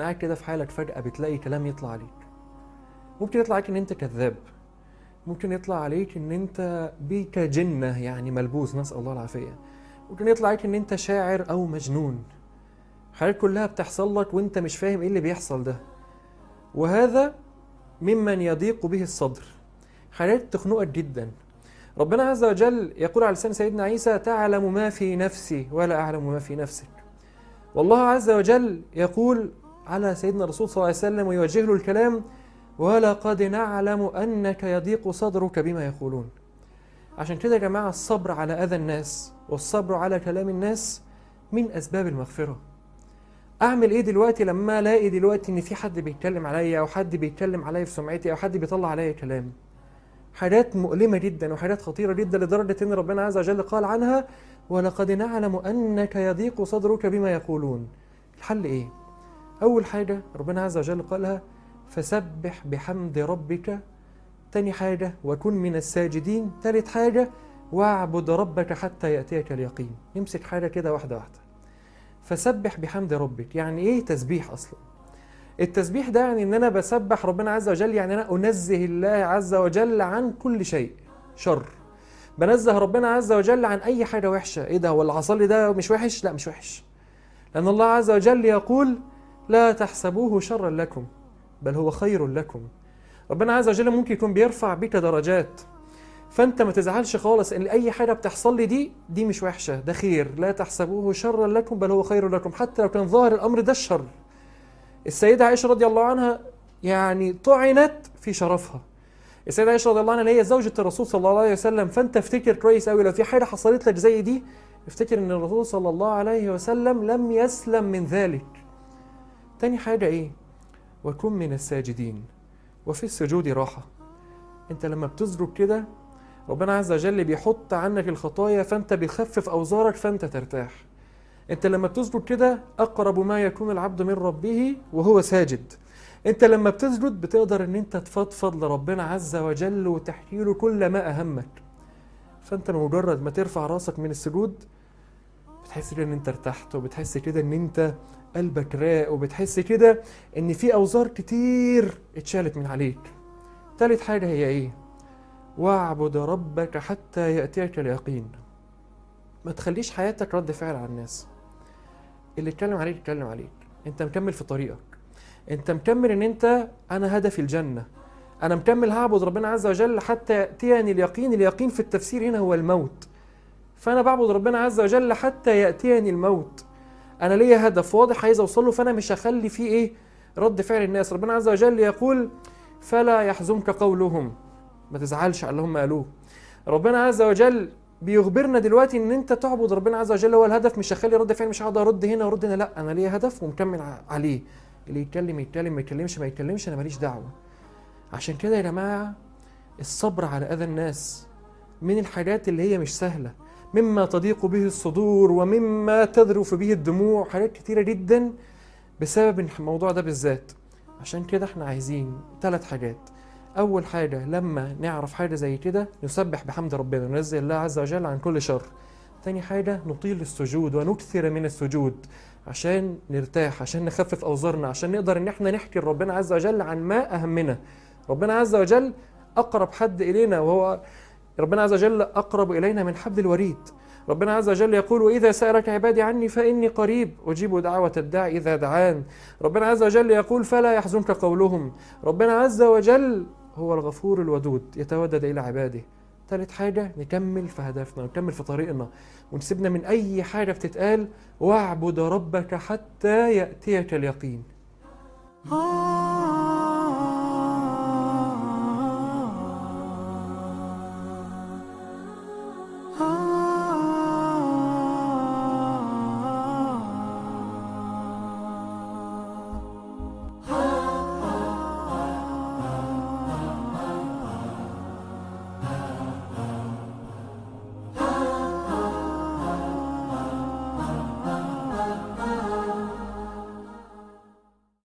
قاعد كده في حالك فجأة بتلاقي كلام يطلع عليك. ممكن يطلع عليك ان انت كذاب، ممكن يطلع عليك ان انت بيك جنة يعني ملبوس، نسأل الله العافية. ممكن يطلع عليك ان انت شاعر او مجنون. حاجات كلها بتحصل لك وانت مش فاهم ايه اللي بيحصل ده، وهذا ممن يضيق به الصدر. حاجات تخنقك جدا. ربنا عز وجل يقول على لسان سيدنا عيسى: تعلم ما في نفسي ولا أعلم ما في نفسك. والله عز وجل يقول على سيدنا الرسول صلى الله عليه وسلم ويوجه له الكلام: ولقد نعلم أنك يضيق صدرك بما يقولون. عشان كده يا جماعة الصبر على أذى الناس والصبر على كلام الناس من أسباب المغفرة. أعمل إيه دلوقتي لما ألاقي دلوقتي إن في حد بيتكلم عليا أو حد بيتكلم عليا في سمعتي أو حد بيطلع عليا كلام؟ حاجات مؤلمة جدا وحاجات خطيرة جدا لدرجة إن ربنا عز وجل قال عنها: ولقد نعلم أنك يضيق صدرك بما يقولون. الحل إيه؟ أول حاجة ربنا عز وجل قالها: فسبح بحمد ربك. تاني حاجة: وكن من الساجدين. تالت حاجة: واعبد ربك حتى يأتيك اليقين. نمسك حاجة كده واحدة واحدة. فسبح بحمد ربك يعني إيه تسبيح أصلا؟ التسبيح ده يعني ان انا بسبح ربنا عز وجل، يعني انا انزه الله عز وجل عن كل شيء شر. بنزه ربنا عز وجل عن اي حاجه وحشه. ايه ده؟ هو اللي حصل لي ده مش وحش؟ لا مش وحش، لان الله عز وجل يقول: لا تحسبوه شرا لكم بل هو خير لكم. ربنا عز وجل ممكن يكون بيرفع بك درجات، فانت ما تزعلش خالص ان اي حاجه بتحصل لي دي مش وحشه، ده خير. لا تحسبوه شرا لكم بل هو خير لكم، حتى لو كان ظاهر الامر ده الشر. السيدة عائشة رضي الله عنها يعني طعنت في شرفها. السيدة عائشة رضي الله عنها اللي هي زوجة الرسول صلى الله عليه وسلم، فانت افتكر كويس قوي لو في حاجة حصلت لك زي دي، افتكر ان الرسول صلى الله عليه وسلم لم يسلم من ذلك. تاني حاجة ايه؟ وكن من الساجدين. وفي السجود راحة. انت لما بتسجد كده ربنا عز وجل بيحط عنك الخطايا، فانت بيخفف اوزارك فانت ترتاح. انت لما بتسجد كده اقرب ما يكون العبد من ربه وهو ساجد. انت لما بتسجد بتقدر ان انت تفضفض لربنا عز وجل وتحكي له كل ما اهمك. فانت مجرد ما ترفع راسك من السجود بتحس كده ان انت ارتحت، وبتحس كده ان انت قلبك راق، وبتحس كده ان في اوزار كتير اتشالت من عليك. تالت حاجة هي ايه؟ واعبد ربك حتى يأتيك اليقين. ما تخليش حياتك رد فعل على الناس. اللي يتكلم عليك يتكلم عليك، انت مكمل في طريقك، انت مكمل ان انت انا هدفي الجنة، انا مكمل هعبد ربنا عز وجل حتى يأتيني اليقين. اليقين في التفسير هنا هو الموت، فانا بعبد ربنا عز وجل حتى يأتيني الموت. انا ليا هدف واضح عايز اوصله، فانا مش هخلي فيه ايه رد فعل الناس. ربنا عز وجل يقول: فلا يحزنك قولهم. ما تزعلش على اللي هم قالوه. ربنا عز وجل بيخبرنا دلوقتي ان انت تعبد ربنا عز وجل هو الهدف، مش هخلي رد فعل، مش هقعد ارد هنا وارد هنا، لا انا ليا هدف ومكمل عليه. اللي يتكلم يتكلم، ما يتكلمش ما يتكلمش، انا ماليش دعوه. عشان كده يا جماعه الصبر على اذى الناس من الحاجات اللي هي مش سهله، مما تضيق به الصدور ومما تذرف به الدموع، حاجات كتيره جدا بسبب الموضوع ده بالذات. عشان كده احنا عايزين 3 حاجات. أول حاجة لما نعرف حاجة زي كده نسبح بحمد ربنا، ننزل الله عز وجل عن كل شر. تاني حاجة نطيل السجود ونكثر من السجود عشان نرتاح، عشان نخفف أوزارنا، عشان نقدر إن احنا نحكي ربنا عز وجل عن ما أهمنا. ربنا عز وجل أقرب حد إلينا، وهو ربنا عز وجل أقرب إلينا من حبل الوريد. ربنا عز وجل يقول: وإذا سألك عبادي عني فإني قريب أجيب دعوة الداعي إذا دعان. ربنا عز وجل يقول: فلا يحزنك قولهم. ربنا عز وجل هو الغفور الودود يتودد إلى عباده. ثالث حاجة نكمل في هدفنا ونكمل في طريقنا ونسيبنا من أي حاجة بتتقال: واعبد ربك حتى يأتيك اليقين.